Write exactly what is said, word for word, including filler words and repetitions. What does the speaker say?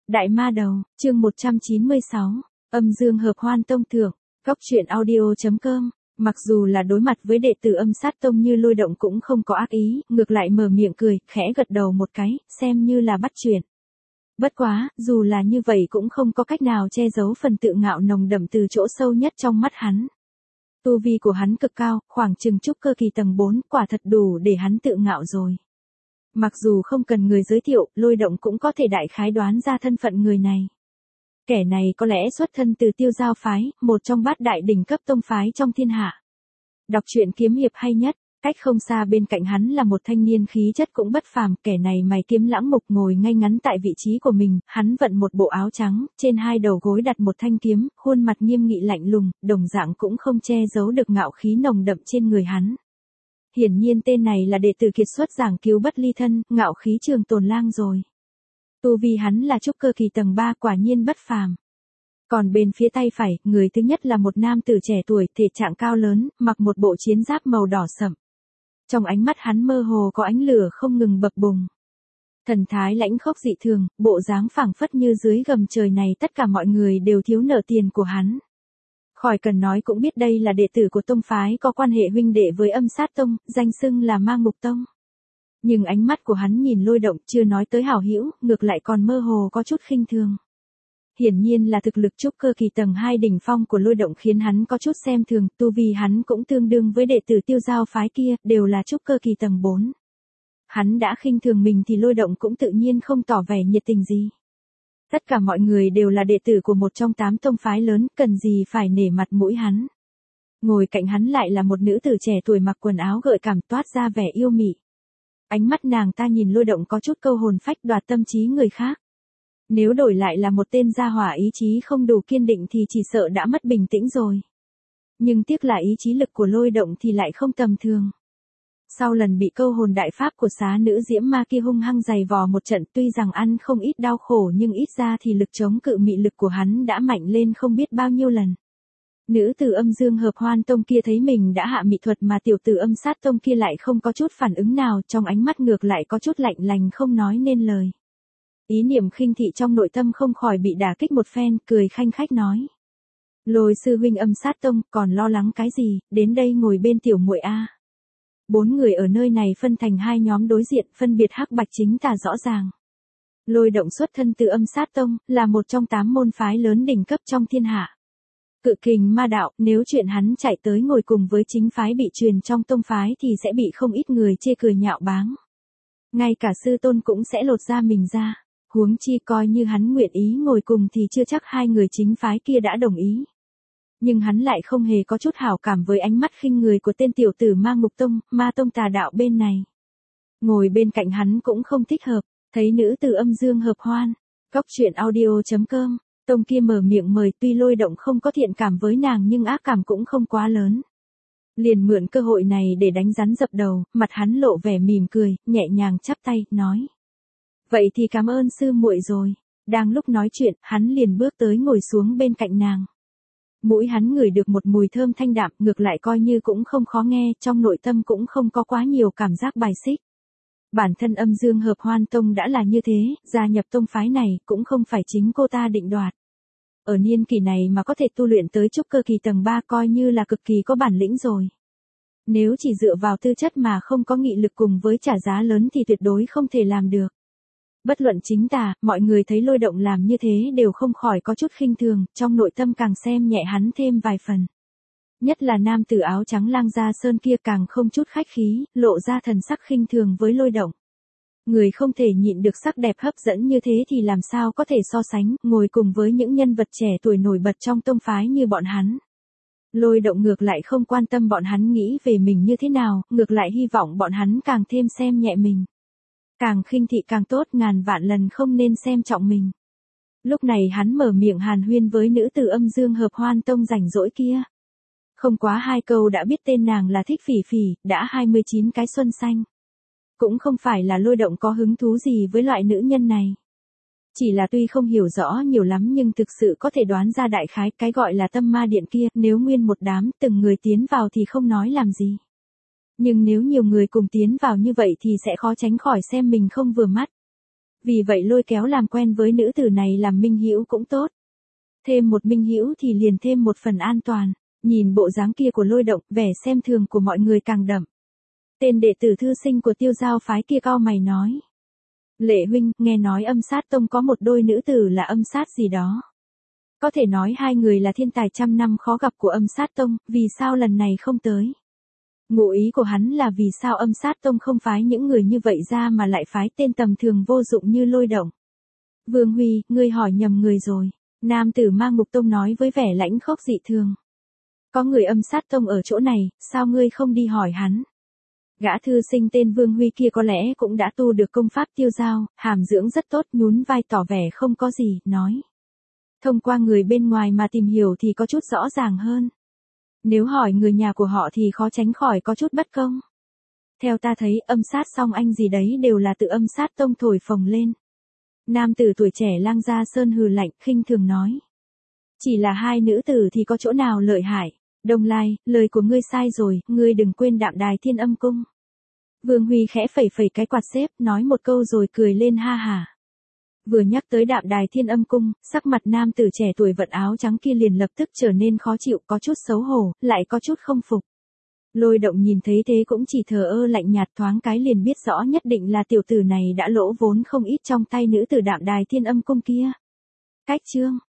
Đại ma đầu, chương một trăm chín mươi sáu, âm dương hợp hoan tông thượng, góc truyện audio.com. Mặc dù là đối mặt với đệ tử âm sát tông như Lôi Động cũng không có ác ý, ngược lại mở miệng cười, khẽ gật đầu một cái, xem như là bắt chuyện. Bất quá, dù là như vậy cũng không có cách nào che giấu phần tự ngạo nồng đậm từ chỗ sâu nhất trong mắt hắn. Tu vi của hắn cực cao, khoảng chừng trúc cơ kỳ tầng bốn, quả thật đủ để hắn tự ngạo rồi. Mặc dù không cần người giới thiệu, Lôi Động cũng có thể đại khái đoán ra thân phận người này. Kẻ này có lẽ xuất thân từ Tiêu Giao phái, một trong bát đại đỉnh cấp tông phái trong thiên hạ. Đọc truyện kiếm hiệp hay nhất, cách không xa bên cạnh hắn là một thanh niên khí chất cũng bất phàm, kẻ này mày kiếm lãng mục ngồi ngay ngắn tại vị trí của mình, hắn vận một bộ áo trắng, trên hai đầu gối đặt một thanh kiếm, khuôn mặt nghiêm nghị lạnh lùng, đồng dạng cũng không che giấu được ngạo khí nồng đậm trên người hắn. Hiển nhiên tên này là đệ tử kiệt xuất giảng cứu bất ly thân, ngạo khí trường tồn lang rồi. Tu vi hắn là trúc cơ kỳ tầng ba, quả nhiên bất phàm. Còn bên phía tay phải, người thứ nhất là một nam tử trẻ tuổi, thể trạng cao lớn, mặc một bộ chiến giáp màu đỏ sậm. Trong ánh mắt hắn mơ hồ có ánh lửa không ngừng bập bùng. Thần thái lãnh khốc dị thường, bộ dáng phảng phất như dưới gầm trời này tất cả mọi người đều thiếu nợ tiền của hắn. Khỏi cần nói cũng biết đây là đệ tử của tông phái có quan hệ huynh đệ với âm sát tông, danh xưng là Ma Ngục Tông. Nhưng ánh mắt của hắn nhìn Lôi Động chưa nói tới hảo hữu, ngược lại còn mơ hồ có chút khinh thường. Hiển nhiên là thực lực trúc cơ kỳ tầng hai đỉnh phong của Lôi Động khiến hắn có chút xem thường, tu vi hắn cũng tương đương với đệ tử Tiêu Giao phái kia, đều là trúc cơ kỳ tầng bốn. Hắn đã khinh thường mình thì Lôi Động cũng tự nhiên không tỏ vẻ nhiệt tình gì. Tất cả mọi người đều là đệ tử của một trong tám tông phái lớn, cần gì phải nể mặt mũi hắn. Ngồi cạnh hắn lại là một nữ tử trẻ tuổi mặc quần áo gợi cảm toát ra vẻ yêu mị. Ánh mắt nàng ta nhìn Lôi Động có chút câu hồn phách đoạt tâm trí người khác. Nếu đổi lại là một tên gia hỏa ý chí không đủ kiên định thì chỉ sợ đã mất bình tĩnh rồi. Nhưng tiếc là ý chí lực của Lôi Động thì lại không tầm thường. Sau lần bị câu hồn đại pháp của xá nữ diễm ma kia hung hăng giày vò một trận, tuy rằng ăn không ít đau khổ nhưng ít ra thì lực chống cự mị lực của hắn đã mạnh lên không biết bao nhiêu lần. Nữ tử âm dương hợp hoan tông kia thấy mình đã hạ mị thuật mà tiểu tử âm sát tông kia lại không có chút phản ứng nào, trong ánh mắt ngược lại có chút lạnh lành không nói nên lời. Ý niệm khinh thị trong nội tâm không khỏi bị đả kích một phen, cười khanh khách nói. Lôi sư huynh âm sát tông, còn lo lắng cái gì, đến đây ngồi bên tiểu muội a. Bốn người ở nơi này phân thành hai nhóm đối diện, phân biệt hắc bạch chính tà rõ ràng. Lôi Động xuất thân từ âm sát tông, là một trong tám môn phái lớn đỉnh cấp trong thiên hạ. Cự kình ma đạo, nếu chuyện hắn chạy tới ngồi cùng với chính phái bị truyền trong tông phái thì sẽ bị không ít người chê cười nhạo báng. Ngay cả sư tôn cũng sẽ lột da mình ra. Huống chi coi như hắn nguyện ý ngồi cùng thì chưa chắc hai người chính phái kia đã đồng ý. Nhưng hắn lại không hề có chút hảo cảm với ánh mắt khinh người của tên tiểu tử Ma Ngục Tông, ma tông tà đạo bên này. Ngồi bên cạnh hắn cũng không thích hợp, thấy nữ tử âm dương hợp hoan. Góc truyện audio.com, tông kia mở miệng mời, tuy Lôi Động không có thiện cảm với nàng nhưng ác cảm cũng không quá lớn. Liền mượn cơ hội này để đánh rắn dập đầu, mặt hắn lộ vẻ mỉm cười, nhẹ nhàng chắp tay, nói. Vậy thì cảm ơn sư muội rồi. Đang lúc nói chuyện, hắn liền bước tới ngồi xuống bên cạnh nàng. Mũi hắn ngửi được một mùi thơm thanh đạm, ngược lại coi như cũng không khó nghe, trong nội tâm cũng không có quá nhiều cảm giác bài xích. Bản thân âm dương hợp hoan tông đã là như thế, gia nhập tông phái này cũng không phải chính cô ta định đoạt. Ở niên kỳ này mà có thể tu luyện tới trúc cơ kỳ tầng ba coi như là cực kỳ có bản lĩnh rồi. Nếu chỉ dựa vào tư chất mà không có nghị lực cùng với trả giá lớn thì tuyệt đối không thể làm được. Bất luận chính tà, mọi người thấy Lôi Động làm như thế đều không khỏi có chút khinh thường, trong nội tâm càng xem nhẹ hắn thêm vài phần. Nhất là nam tử áo trắng lang gia sơn kia càng không chút khách khí, lộ ra thần sắc khinh thường với Lôi Động. Người không thể nhịn được sắc đẹp hấp dẫn như thế thì làm sao có thể so sánh, ngồi cùng với những nhân vật trẻ tuổi nổi bật trong tông phái như bọn hắn. Lôi Động ngược lại không quan tâm bọn hắn nghĩ về mình như thế nào, ngược lại hy vọng bọn hắn càng thêm xem nhẹ mình. Càng khinh thị càng tốt, ngàn vạn lần không nên xem trọng mình. Lúc này hắn mở miệng hàn huyên với nữ tử âm dương hợp hoan tông rảnh rỗi kia. Không quá hai câu đã biết tên nàng là Thích Phỉ Phỉ, đã hai mươi chín cái xuân xanh. Cũng không phải là Lôi Động có hứng thú gì với loại nữ nhân này. Chỉ là tuy không hiểu rõ nhiều lắm nhưng thực sự có thể đoán ra đại khái cái gọi là tâm ma điện kia, nếu nguyên một đám từng người tiến vào thì không nói làm gì. Nhưng nếu nhiều người cùng tiến vào như vậy thì sẽ khó tránh khỏi xem mình không vừa mắt. Vì vậy lôi kéo làm quen với nữ tử này làm minh hữu cũng tốt. Thêm một minh hữu thì liền thêm một phần an toàn. Nhìn bộ dáng kia của Lôi Động, vẻ xem thường của mọi người càng đậm. Tên đệ tử thư sinh của Tiêu Giao phái kia cau mày nói. Lệ huynh, nghe nói Âm Sát Tông có một đôi nữ tử là Âm Sát gì đó. Có thể nói hai người là thiên tài trăm năm khó gặp của Âm Sát Tông, vì sao lần này không tới? Ngụ ý của hắn là vì sao Âm Sát Tông không phái những người như vậy ra mà lại phái tên tầm thường vô dụng như Lôi Động. Vương Huy, ngươi hỏi nhầm người rồi. Nam tử mang Mục Tông nói với vẻ lãnh khốc dị thường. Có người Âm Sát Tông ở chỗ này, sao ngươi không đi hỏi hắn? Gã thư sinh tên Vương Huy kia có lẽ cũng đã tu được công pháp Tiêu Giao, hàm dưỡng rất tốt, nhún vai tỏ vẻ không có gì, nói. Thông qua người bên ngoài mà tìm hiểu thì có chút rõ ràng hơn. Nếu hỏi người nhà của họ thì khó tránh khỏi có chút bất công. Theo ta thấy, Âm Sát Song Anh gì đấy đều là tự Âm Sát Tông thổi phồng lên. Nam tử tuổi trẻ Lang Gia Sơn hừ lạnh, khinh thường nói. Chỉ là hai nữ tử thì có chỗ nào lợi hại. Đông Lai, lời của ngươi sai rồi, ngươi đừng quên Đạm Đài Thiên Âm Cung. Vương Huy khẽ phẩy phẩy cái quạt xếp, nói một câu rồi cười lên ha hả. Vừa nhắc tới Đạm Đài Thiên Âm Cung, sắc mặt nam tử trẻ tuổi vận áo trắng kia liền lập tức trở nên khó chịu, có chút xấu hổ, lại có chút không phục. Lôi Động nhìn thấy thế cũng chỉ thờ ơ lạnh nhạt, thoáng cái liền biết rõ nhất định là tiểu tử này đã lỗ vốn không ít trong tay nữ tử Đạm Đài Thiên Âm Cung kia. Cách chương